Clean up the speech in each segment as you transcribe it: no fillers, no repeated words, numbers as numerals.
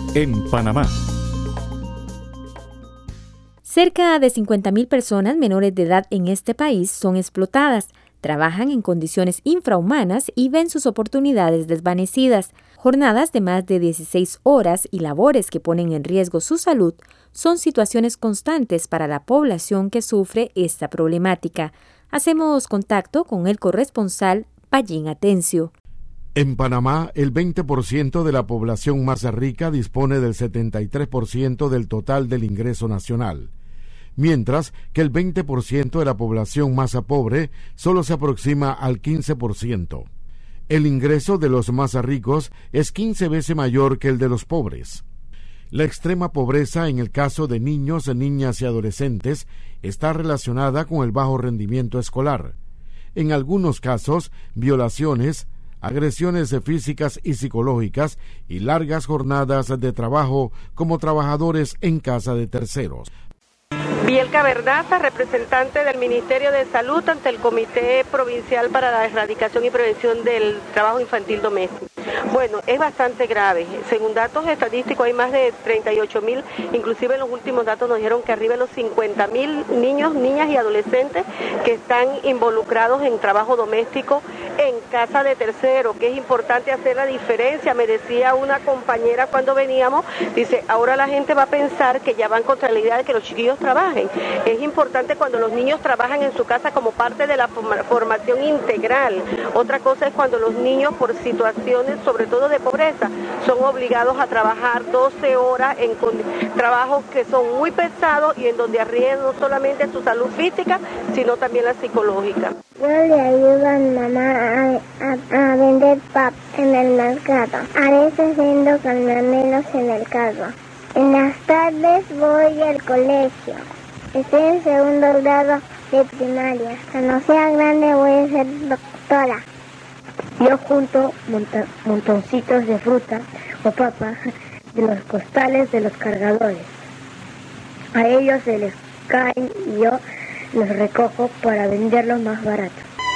en Panamá. Cerca de 50.000 personas menores de edad en este país son explotadas, trabajan en condiciones infrahumanas y ven sus oportunidades desvanecidas. Jornadas de más de 16 horas y labores que ponen en riesgo su salud son situaciones constantes para la población que sufre esta problemática. Hacemos contacto con el corresponsal Pallín Atencio. En Panamá, el 20% de la población más rica dispone del 73% del total del ingreso nacional, mientras que el 20% de la población más pobre solo se aproxima al 15%. El ingreso de los más ricos es 15 veces mayor que el de los pobres. La extrema pobreza en el caso de niños, niñas y adolescentes está relacionada con el bajo rendimiento escolar. En algunos casos, violaciones, agresiones físicas y psicológicas y largas jornadas de trabajo como trabajadores en casa de terceros. Bielka Verdaza, representante del Ministerio de Salud ante el Comité Provincial para la Erradicación y Prevención del Trabajo Infantil Doméstico. Bueno, es bastante grave. Según datos estadísticos hay más de 38.000, inclusive en los últimos datos nos dijeron que arriba de los 50.000 niños, niñas y adolescentes que están involucrados en trabajo doméstico en casa de terceros, que es importante hacer la diferencia. Me decía una compañera cuando veníamos, dice, ahora la gente va a pensar que ya van contra la idea de que los chiquillos trabajen. Es importante cuando los niños trabajan en su casa como parte de la formación integral. Otra cosa es cuando los niños por situaciones, sobre todo de pobreza, son obligados a trabajar 12 horas en trabajos que son muy pesados y en donde arriesgan no solamente su salud física, sino también la psicológica. Yo le ayudo a mi mamá a vender pap en el mercado. A veces vendo caramelos en el carro. En las tardes voy al colegio. Estoy en segundo grado de primaria. Cuando sea grande voy a ser doctora. Yo junto montoncitos de fruta o papa de los costales de los cargadores. A ellos se les caen y yo los recojo para venderlos más barato.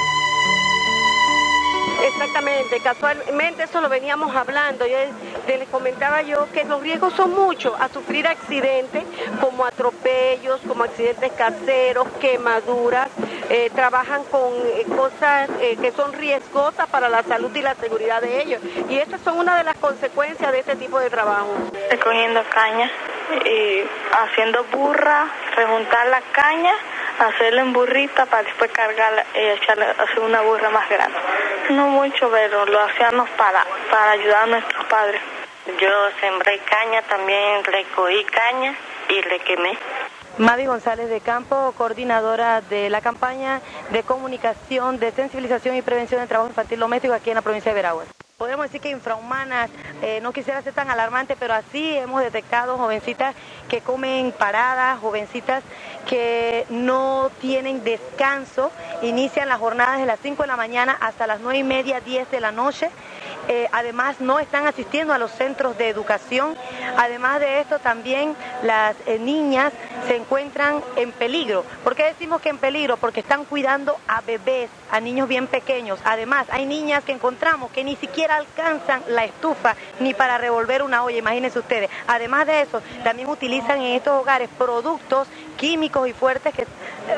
Exactamente, casualmente eso lo veníamos hablando. Les comentaba yo que los riesgos son muchos a sufrir accidentes como atropellos, como accidentes caseros, quemaduras. Trabajan con cosas que son riesgosas para la salud y la seguridad de ellos. Y estas son una de las consecuencias de este tipo de trabajo. Recogiendo caña y haciendo burra, rejuntar la caña, hacerla en burrita para después cargarla y hacer una burra más grande. No mucho, pero lo hacíamos para ayudar a nuestros padres. Yo sembré caña, también recogí caña y le quemé. Mavi González de Campo, coordinadora de la campaña de comunicación, de sensibilización y prevención del trabajo infantil doméstico aquí en la provincia de Veraguas. Podemos decir que infrahumanas, no quisiera ser tan alarmante, pero así hemos detectado jovencitas que comen paradas, jovencitas que no tienen descanso, inician las jornadas de las 5 de la mañana hasta las 9:30, 10 de la noche. Además no están asistiendo a los centros de educación. Además de esto también las niñas se encuentran en peligro. ¿Por qué decimos que en peligro? Porque están cuidando a bebés, a niños bien pequeños. Además hay niñas que encontramos que ni siquiera alcanzan la estufa ni para revolver una olla, imagínense ustedes. Además de eso también utilizan en estos hogares productos químicos y fuertes que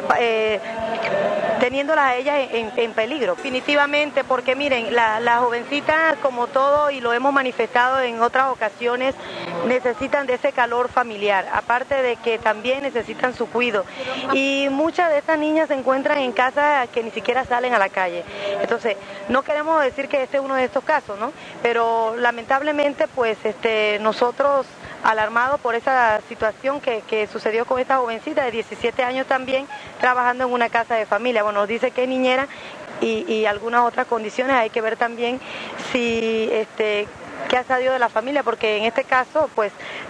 teniéndolas a ellas en peligro. Definitivamente, porque miren, las jovencitas como todo, y lo hemos manifestado en otras ocasiones, necesitan de ese calor familiar, aparte de que también necesitan su cuidado. Y muchas de estas niñas se encuentran en casas que ni siquiera salen a la calle. Entonces, no queremos decir que este es uno de estos casos, ¿no? Pero lamentablemente, pues, nosotros alarmados por esa situación que sucedió con esta jovencita de 17 años también, trabajando en una casa de familia. Bueno, nos dice que es niñera y algunas otras condiciones. Hay que ver también si qué ha salido de la familia, porque en este caso, pues,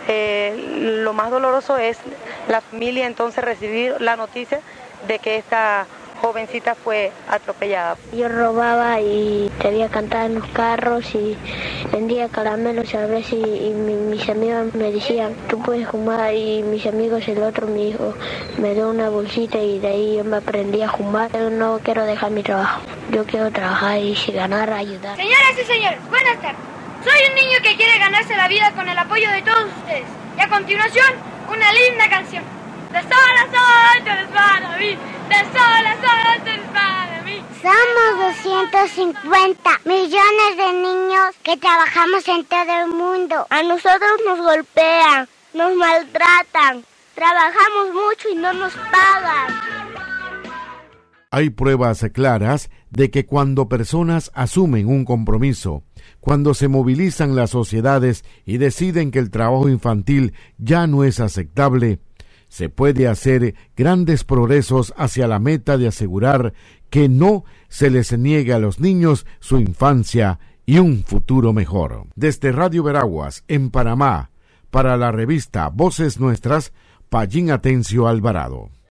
lo más doloroso es la familia entonces recibir la noticia de que esta jovencita fue atropellada. Yo robaba y debía cantar en los carros y vendía caramelos a veces y mis amigos me decían, tú puedes fumar, y mis amigos, el otro me dijo, me dio una bolsita y de ahí yo me aprendí a fumar. Yo no quiero dejar mi trabajo, yo quiero trabajar y si ganar, ayudar. Señoras y señores, buenas tardes. Soy un niño que quiere ganarse la la vida con el apoyo de todos ustedes. Y a continuación, una linda canción. De sol a sol, tú eres para mí. De sol a sol, tú eres para mí. Somos 250 millones de niños que trabajamos en todo el mundo. A nosotros nos golpean, nos maltratan, trabajamos mucho y no nos pagan. Hay pruebas claras de que cuando personas asumen un compromiso, cuando se movilizan las sociedades y deciden que el trabajo infantil ya no es aceptable, se puede hacer grandes progresos hacia la meta de asegurar que no se les niegue a los niños su infancia y un futuro mejor. Desde Radio Veraguas, en Panamá, para la revista Voces Nuestras, Pallín Atencio Alvarado.